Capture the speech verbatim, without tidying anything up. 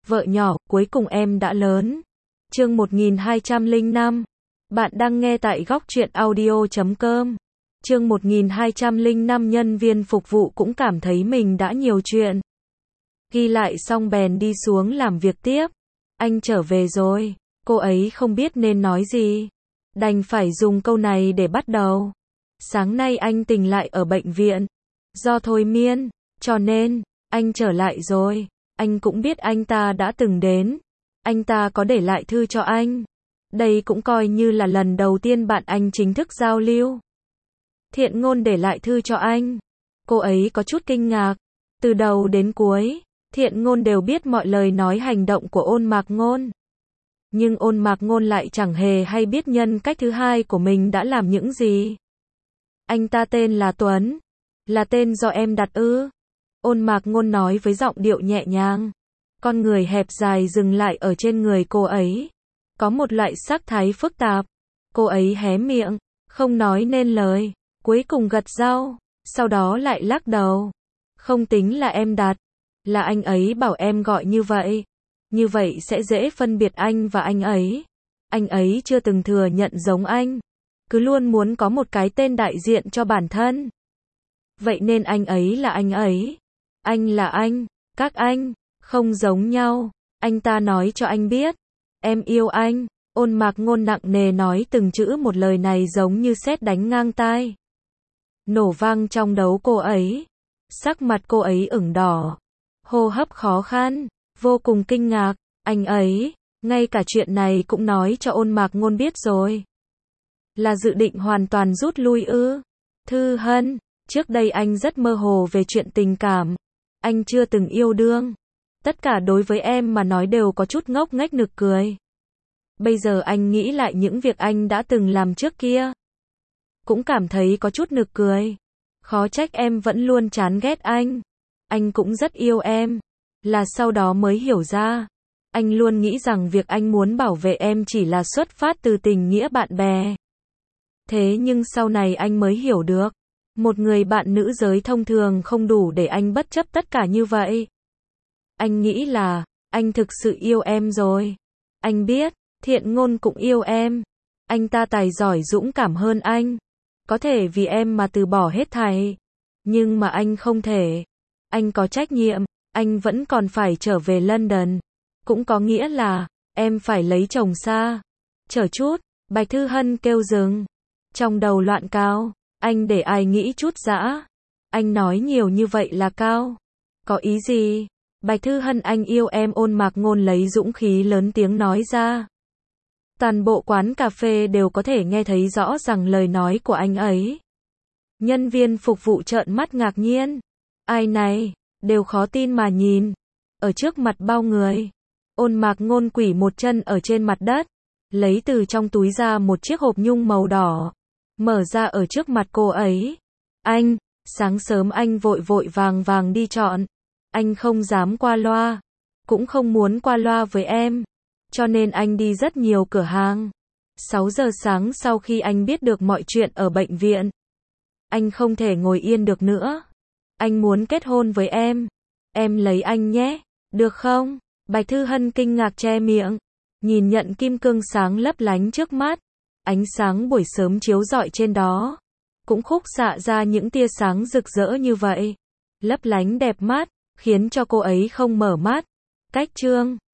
Vợ nhỏ, cuối cùng em đã lớn. Chương một nghìn hai trăm lẻ năm. Bạn đang nghe tại góc truyện audio chấm com. Chương một nghìn hai trăm lẻ năm. Nhân viên phục vụ cũng cảm thấy mình đã nhiều chuyện. Ghi lại xong bèn đi xuống làm việc tiếp. Anh trở về rồi. Cô ấy không biết nên nói gì. Đành phải dùng câu này để bắt đầu. Sáng nay anh tỉnh lại ở bệnh viện. Do thôi miên. Cho nên, anh trở lại rồi. Anh cũng biết anh ta đã từng đến. Anh ta có để lại thư cho anh. Đây cũng coi như là lần đầu tiên bạn anh chính thức giao lưu. Thiện Ngôn để lại thư cho anh. Cô ấy có chút kinh ngạc. Từ đầu đến cuối, Thiện Ngôn đều biết mọi lời nói hành động của Ôn Mạc Ngôn. Nhưng Ôn Mạc Ngôn lại chẳng hề hay biết nhân cách thứ hai của mình đã làm những gì. Anh ta tên là Tuấn. Là tên do em đặt ư? Ôn Mạc Ngôn nói với giọng điệu nhẹ nhàng. Con người hẹp dài dừng lại ở trên người cô ấy. Có một loại sắc thái phức tạp. Cô ấy hé miệng, không nói nên lời. Cuối cùng gật gù, sau đó lại lắc đầu. Không tính là em đặt. Là anh ấy bảo em gọi như vậy. Như vậy sẽ dễ phân biệt anh và anh ấy. Anh ấy chưa từng thừa nhận giống anh. Cứ luôn muốn có một cái tên đại diện cho bản thân. Vậy nên anh ấy là anh ấy. Anh là anh. Các anh không giống nhau. Anh ta nói cho anh biết. Em yêu anh. Ôn Mạc Ngôn nặng nề nói từng chữ một, lời này giống như sét đánh ngang tai. Nổ vang trong đầu cô ấy. Sắc mặt cô ấy ửng đỏ. Hô hấp khó khăn. Vô cùng kinh ngạc. Anh ấy, ngay cả chuyện này cũng nói cho Ôn Mạc Ngôn biết rồi. Là dự định hoàn toàn rút lui ư? Thư Hân, trước đây anh rất mơ hồ về chuyện tình cảm. Anh chưa từng yêu đương. Tất cả đối với em mà nói đều có chút ngốc nghếch nực cười. Bây giờ anh nghĩ lại những việc anh đã từng làm trước kia. Cũng cảm thấy có chút nực cười. Khó trách em vẫn luôn chán ghét anh. Anh cũng rất yêu em. Là sau đó mới hiểu ra. Anh luôn nghĩ rằng việc anh muốn bảo vệ em chỉ là xuất phát từ tình nghĩa bạn bè. Thế nhưng sau này anh mới hiểu được. Một người bạn nữ giới thông thường không đủ để anh bất chấp tất cả như vậy. Anh nghĩ là, anh thực sự yêu em rồi. Anh biết, Thiện Ngôn cũng yêu em. Anh ta tài giỏi dũng cảm hơn anh. Có thể vì em mà từ bỏ hết thảy. Nhưng mà anh không thể. Anh có trách nhiệm. Anh vẫn còn phải trở về London. Cũng có nghĩa là, em phải lấy chồng xa. Chờ chút, Bạch Thư Hân kêu dừng. Trong đầu loạn cao. Anh để ai nghĩ chút dã. Anh nói nhiều như vậy là cao. Có ý gì? Bạch Thư Hân, anh yêu em. Ôn Mạc Ngôn lấy dũng khí lớn tiếng nói ra. Toàn bộ quán cà phê đều có thể nghe thấy rõ ràng lời nói của anh ấy. Nhân viên phục vụ trợn mắt ngạc nhiên. Ai này? Đều khó tin mà nhìn. Ở trước mặt bao người. Ôn Mạc Ngôn quỳ một chân ở trên mặt đất. Lấy từ trong túi ra một chiếc hộp nhung màu đỏ. Mở ra ở trước mặt cô ấy. Anh, sáng sớm anh vội vội vàng vàng đi chọn. Anh không dám qua loa. Cũng không muốn qua loa với em. Cho nên anh đi rất nhiều cửa hàng. sáu giờ sáng sau khi anh biết được mọi chuyện ở bệnh viện. Anh không thể ngồi yên được nữa. Anh muốn kết hôn với em. Em lấy anh nhé. Được không? Bạch Thư Hân kinh ngạc che miệng. Nhìn nhận kim cương sáng lấp lánh trước mắt. Ánh sáng buổi sớm chiếu rọi trên đó. Cũng khúc xạ ra những tia sáng rực rỡ như vậy. Lấp lánh đẹp mắt. Khiến cho cô ấy không mở mắt. Cách chương